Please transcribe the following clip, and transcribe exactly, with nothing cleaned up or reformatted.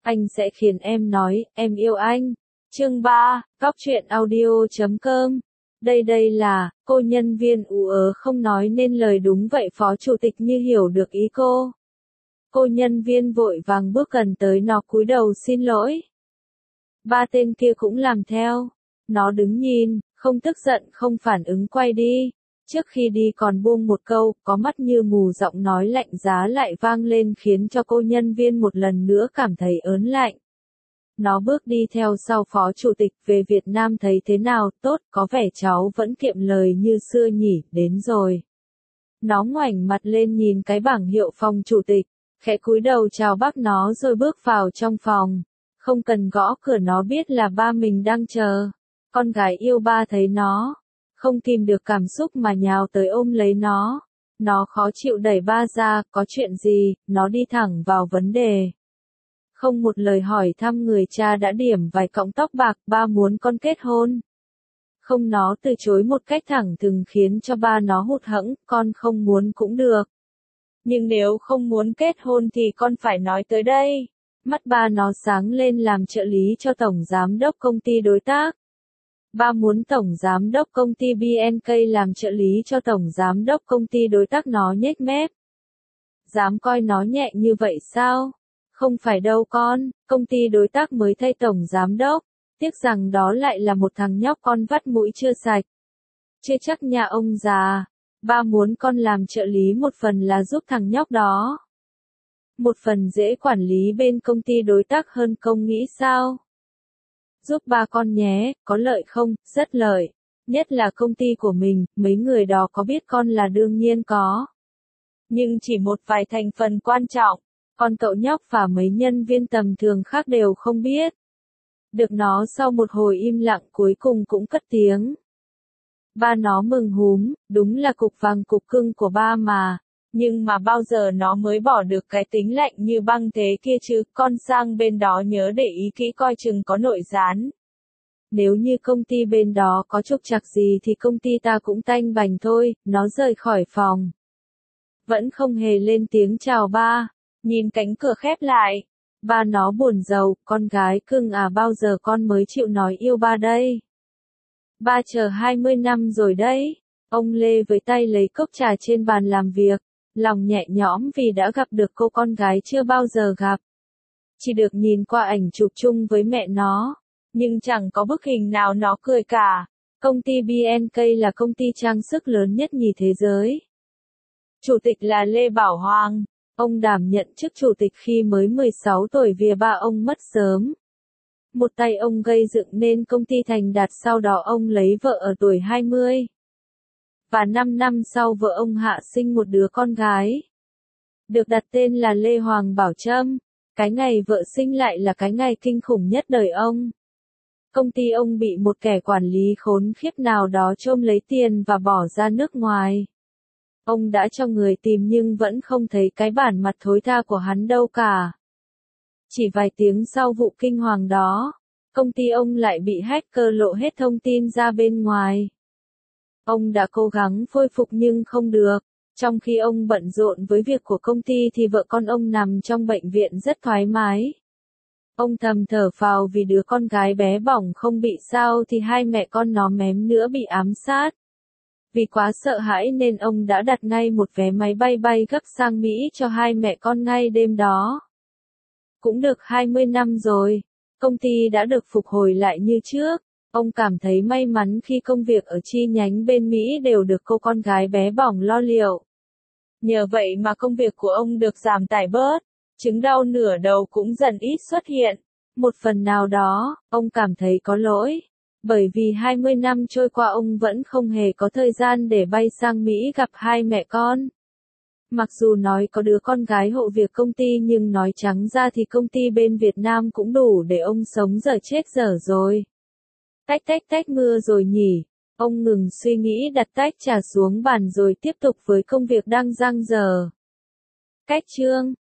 Anh sẽ khiến em nói, em yêu anh. Chương ba, Góc truyện audio chấm com. Đây đây là, cô nhân viên ú ớ không nói nên lời đúng vậy phó chủ tịch như hiểu được ý cô. Cô nhân viên vội vàng bước gần tới nó cúi đầu xin lỗi. Ba tên kia cũng làm theo. Nó đứng nhìn, không tức giận không phản ứng quay đi. Trước khi đi còn buông một câu, có mắt như mù giọng nói lạnh giá lại vang lên khiến cho cô nhân viên một lần nữa cảm thấy ớn lạnh. Nó bước đi theo sau phó chủ tịch về Việt Nam thấy thế nào, tốt, có vẻ cháu vẫn kiệm lời như xưa nhỉ, đến rồi. Nó ngoảnh mặt lên nhìn cái bảng hiệu phòng chủ tịch, khẽ cúi đầu chào bác nó rồi bước vào trong phòng. Không cần gõ cửa nó biết là ba mình đang chờ. Con gái yêu ba thấy nó, không kìm được cảm xúc mà nhào tới ôm lấy nó. Nó khó chịu đẩy ba ra, có chuyện gì, nó đi thẳng vào vấn đề. Không một lời hỏi thăm người cha đã điểm vài cọng tóc bạc, ba muốn con kết hôn. Không nó từ chối một cách thẳng thừng khiến cho ba nó hụt hẫng, con không muốn cũng được. Nhưng nếu không muốn kết hôn thì con phải nói tới đây. Mắt ba nó sáng lên làm trợ lý cho tổng giám đốc công ty đối tác. Ba muốn tổng giám đốc công ty bê en ca làm trợ lý cho tổng giám đốc công ty đối tác, nó nhếch mép. Dám coi nó nhẹ như vậy sao? Không phải đâu con, công ty đối tác mới thay tổng giám đốc. Tiếc rằng đó lại là một thằng nhóc con vắt mũi chưa sạch. Chưa chắc nhà ông già. Ba muốn con làm trợ lý một phần là giúp thằng nhóc đó. Một phần dễ quản lý bên công ty đối tác hơn, công nghĩ sao? Giúp ba con nhé, có lợi không? Rất lợi. Nhất là công ty của mình, mấy người đó có biết con là đương nhiên có. Nhưng chỉ một vài thành phần quan trọng, còn cậu nhóc và mấy nhân viên tầm thường khác đều không biết. Được nó sau một hồi im lặng cuối cùng cũng cất tiếng. Ba nó mừng húm, đúng là cục vàng cục cưng của ba mà. Nhưng mà bao giờ nó mới bỏ được cái tính lạnh như băng thế kia chứ, con sang bên đó nhớ để ý kỹ coi chừng có nội gián. Nếu như công ty bên đó có trục trặc gì thì công ty ta cũng tanh bành thôi, nó rời khỏi phòng. Vẫn không hề lên tiếng chào ba, nhìn cánh cửa khép lại. Ba nó buồn rầu, con gái cưng à, bao giờ con mới chịu nói yêu ba đây? Ba chờ hai mươi năm rồi đấy. Ông Lê với tay lấy cốc trà trên bàn làm việc. Lòng nhẹ nhõm vì đã gặp được cô con gái chưa bao giờ gặp. Chỉ được nhìn qua ảnh chụp chung với mẹ nó. Nhưng chẳng có bức hình nào nó cười cả. Công ty bê en ca là công ty trang sức lớn nhất nhì thế giới. Chủ tịch là Lê Bảo Hoàng. Ông đảm nhận chức chủ tịch khi mới mười sáu tuổi vì ba ông mất sớm. Một tay ông gây dựng nên công ty thành đạt, sau đó ông lấy vợ ở tuổi hai mươi. Và năm năm sau vợ ông hạ sinh một đứa con gái. Được đặt tên là Lê Hoàng Bảo Trâm. Cái ngày vợ sinh lại là cái ngày kinh khủng nhất đời ông. Công ty ông bị một kẻ quản lý khốn khiếp nào đó trôm lấy tiền và bỏ ra nước ngoài. Ông đã cho người tìm nhưng vẫn không thấy cái bản mặt thối tha của hắn đâu cả. Chỉ vài tiếng sau vụ kinh hoàng đó, công ty ông lại bị hacker lộ hết thông tin ra bên ngoài. Ông đã cố gắng khôi phục nhưng không được. Trong khi ông bận rộn với việc của công ty thì vợ con ông nằm trong bệnh viện rất thoải mái. Ông thầm thở phào vì đứa con gái bé bỏng không bị sao thì hai mẹ con nó mém nữa bị ám sát. Vì quá sợ hãi nên ông đã đặt ngay một vé máy bay bay gấp sang Mỹ cho hai mẹ con ngay đêm đó. Cũng được hai mươi năm rồi, công ty đã được phục hồi lại như trước. Ông cảm thấy may mắn khi công việc ở chi nhánh bên Mỹ đều được cô con gái bé bỏng lo liệu. Nhờ vậy mà công việc của ông được giảm tải bớt, chứng đau nửa đầu cũng dần ít xuất hiện. Một phần nào đó, ông cảm thấy có lỗi, bởi vì hai mươi năm trôi qua ông vẫn không hề có thời gian để bay sang Mỹ gặp hai mẹ con. Mặc dù nói có đứa con gái hộ việc công ty nhưng nói trắng ra thì công ty bên Việt Nam cũng đủ để ông sống dở chết dở rồi. Tách tách tách mưa rồi nhỉ. Ông ngừng suy nghĩ đặt tách trà xuống bàn rồi tiếp tục với công việc đang dang dở. Cách chương